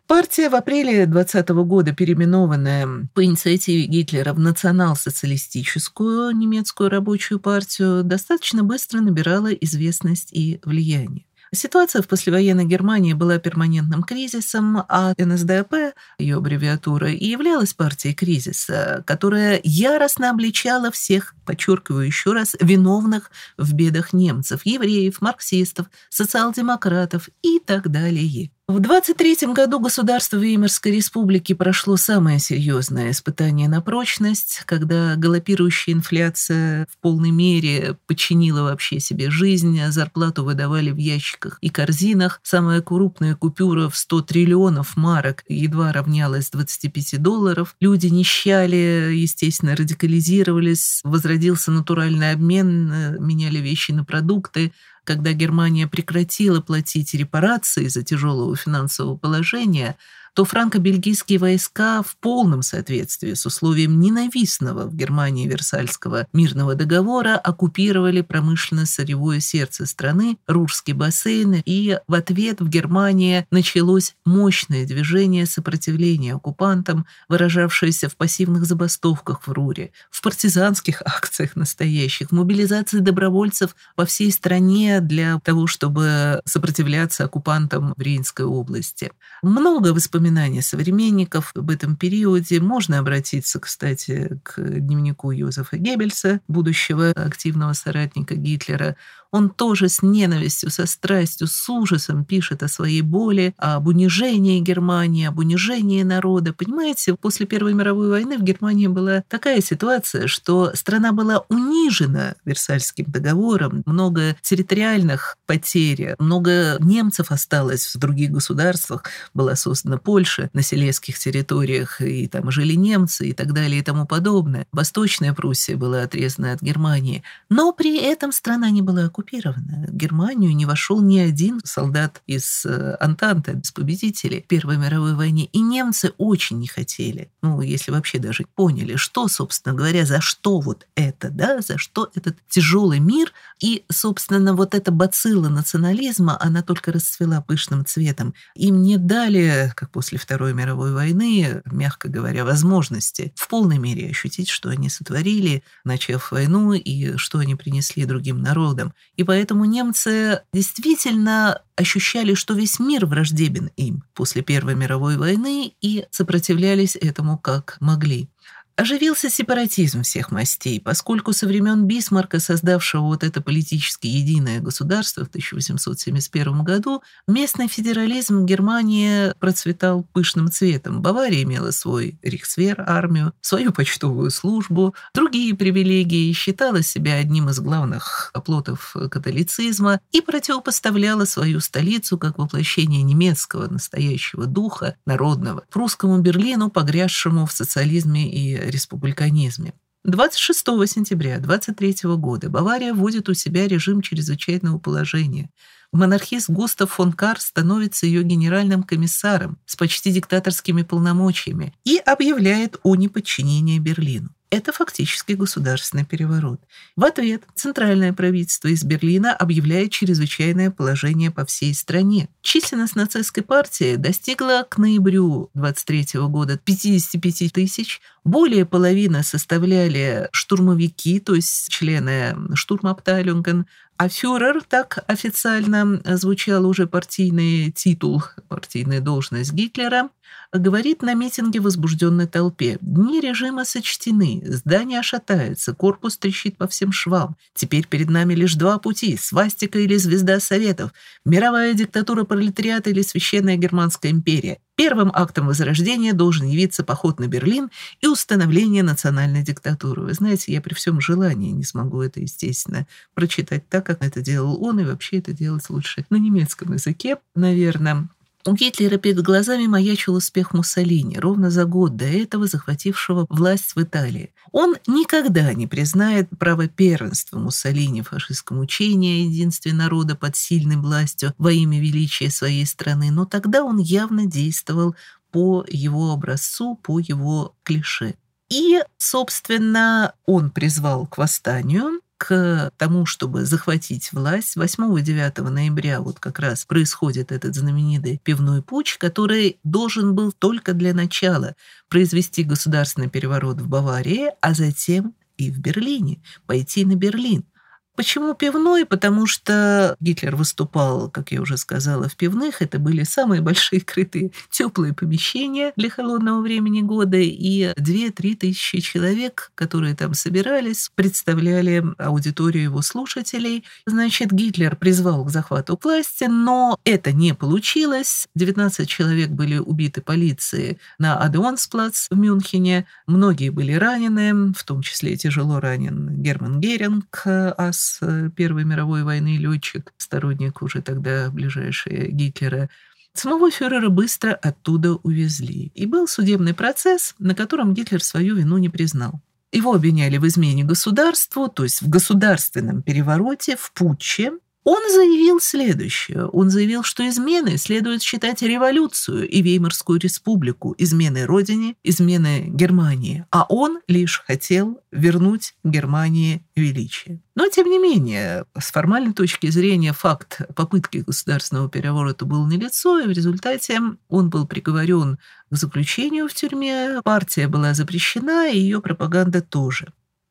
Speaker 2: Партия в апреле 2020 года, переименованная по инициативе Гитлера в национал-социалистическую немецкую рабочую партию, достаточно быстро набирала известность и влияние. Ситуация в послевоенной Германии была перманентным кризисом, а НСДАП, ее аббревиатура, и являлась партией кризиса, которая яростно обличала всех, подчеркиваю еще раз, виновных в бедах немцев, евреев, марксистов, социал-демократов и так далее. В 1923 году государство Веймарской республики прошло самое серьезное испытание на прочность, когда галопирующая инфляция в полной мере подчинила вообще себе жизнь, зарплату выдавали в ящиках и корзинах, самая крупная купюра в 100 триллионов марок едва равнялась $25, люди нищали, естественно, радикализировались, возродился натуральный обмен, меняли вещи на продукты. Когда Германия прекратила платить репарации из-за тяжелого финансового положения, то франко-бельгийские войска в полном соответствии с условием ненавистного в Германии Версальского мирного договора оккупировали промышленно-сырьевое сердце страны, Рурский бассейн, и в ответ в Германии началось мощное движение сопротивления оккупантам, выражавшееся в пассивных забастовках в Руре, в партизанских акциях настоящих, в мобилизации добровольцев по всей стране для того, чтобы сопротивляться оккупантам в Рейнской области. Много воспоминаний современников об этом периоде. Можно обратиться, кстати, к дневнику Йозефа Геббельса, будущего активного соратника Гитлера. Он тоже с ненавистью, со страстью, с ужасом пишет о своей боли, об унижении Германии, об унижении народа. Понимаете, после Первой мировой войны в Германии была такая ситуация, что страна была унижена Версальским договором, много территориальных потерь, много немцев осталось в других государствах, была создана Польша на Силезских территориях, и там жили немцы и так далее и тому подобное. Восточная Пруссия была отрезана от Германии, но при этом страна не была оккупирована. В Германию не вошел ни один солдат из Антанты, из победителей в Первой мировой войне. И немцы очень не хотели, если вообще даже поняли, что, собственно говоря, за что вот это, да, за что этот тяжелый мир. И, собственно, вот эта бацилла национализма, она только расцвела пышным цветом. Им не дали, как после Второй мировой войны, мягко говоря, возможности в полной мере ощутить, что они сотворили, начав войну, и что они принесли другим народам. И поэтому немцы действительно ощущали, что весь мир враждебен им после Первой мировой войны, и сопротивлялись этому как могли. Оживился сепаратизм всех мастей, поскольку со времен Бисмарка, создавшего вот это политически единое государство в 1871 году, местный федерализм Германии процветал пышным цветом. Бавария имела свой рейхсвер, армию, свою почтовую службу, другие привилегии, считала себя одним из главных оплотов католицизма и противопоставляла свою столицу как воплощение немецкого настоящего духа, народного, прусскому Берлину, погрязшему в социализме и республиканизме. 26 сентября 1923 года Бавария вводит у себя режим чрезвычайного положения. Монархист Густав фон Кар становится ее генеральным комиссаром с почти диктаторскими полномочиями и объявляет о неподчинении Берлину. Это фактически государственный переворот. В ответ центральное правительство из Берлина объявляет чрезвычайное положение по всей стране. Численность нацистской партии достигла к ноябрю 1923 года 55 тысяч. Более половины составляли штурмовики, то есть члены штурмабтейлюнген, а фюрер, так официально звучал уже партийный титул, партийная должность Гитлера, говорит на митинге возбужденной толпе: «Дни режима сочтены, здание шатается, корпус трещит по всем швам. Теперь перед нами лишь два пути – свастика или звезда Советов, мировая диктатура пролетариата или священная Германская империя. Первым актом возрождения должен явиться поход на Берлин и установление национальной диктатуры». Вы знаете, я при всем желании не смогу это, естественно, прочитать так, как это делал он, и вообще это делать лучше на немецком языке, наверное. У Гитлера перед глазами маячил успех Муссолини, ровно за год до этого захватившего власть в Италии. Он никогда не признает право первенства Муссолини в фашистском учении о единстве народа под сильной властью во имя величия своей страны, но тогда он явно действовал по его образцу, по его клише. И, собственно, он призвал к восстанию, к тому, чтобы захватить власть. 8-9 ноября вот как раз происходит этот знаменитый пивной путч, который должен был только для начала произвести государственный переворот в Баварии, а затем и в Берлине, пойти на Берлин. Почему пивной? Потому что Гитлер выступал, как я уже сказала, в пивных. Это были самые большие крытые теплые помещения для холодного времени года. И 2-3 тысячи человек, которые там собирались, представляли аудиторию его слушателей. Значит, Гитлер призвал к захвату власти, но это не получилось. 19 человек были убиты полицией на Адеонсплац в Мюнхене. Многие были ранены, в том числе тяжело ранен Герман Геринг, ас Первой мировой войны, летчик, сторонник уже тогда ближайший Гитлера. Самого фюрера быстро оттуда увезли. И был судебный процесс, на котором Гитлер свою вину не признал. Его обвиняли в измене государству, то есть в государственном перевороте, в путче. Он заявил следующее. Он заявил, что изменой следует считать революцию и Веймарскую республику, изменой родине, изменой Германии. А он лишь хотел вернуть Германии величие. Но, тем не менее, с формальной точки зрения факт попытки государственного переворота был налицо, и в результате он был приговорен к заключению в тюрьме. Партия была запрещена, и ее пропаганда тоже.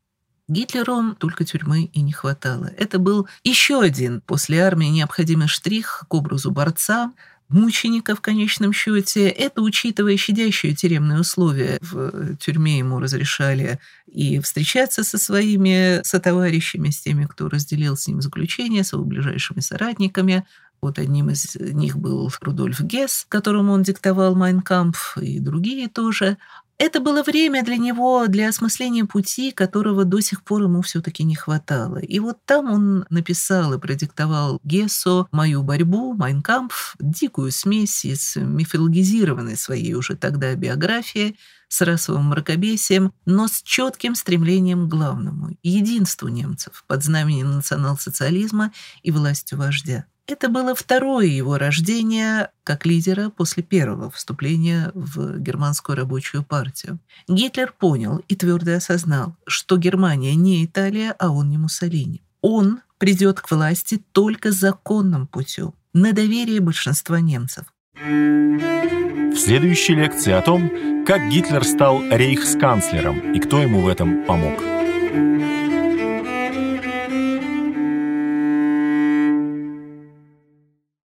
Speaker 2: Гитлеру только тюрьмы и не хватало. Это был еще один после армии необходимый штрих к образу борца, мученика в конечном счете. Это, учитывая щадящие тюремные условия, в тюрьме ему разрешали и встречаться со своими сотоварищами, с теми, кто разделил с ним заключение, с его ближайшими соратниками. Вот одним из них был Рудольф Гесс, которому он диктовал «Майн кампф», и другие тоже. Это было время для него, для осмысления пути, которого до сих пор ему все-таки не хватало. И вот там он написал и продиктовал Гессу «Мою борьбу», «Майн кампф», дикую смесь из мифологизированной своей уже тогда биографии, с расовым мракобесием, но с четким стремлением к главному – единству немцев под знаменем национал-социализма и властью вождя. Это было второе его рождение как лидера после первого вступления в германскую рабочую партию. Гитлер понял и твердо осознал, что Германия не Италия, а он не Муссолини. Он придет к власти только законным путем, на доверие большинства немцев.
Speaker 1: В следующей лекции о том, как Гитлер стал рейхсканцлером и кто ему в этом помог.